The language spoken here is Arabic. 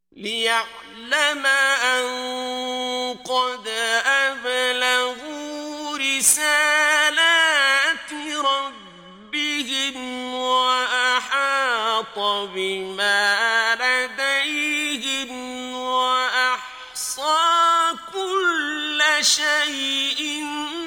ليعلم أن قد أبلغوا رسالات ربهم وأحاط بما لديهم وأحصى كل شيء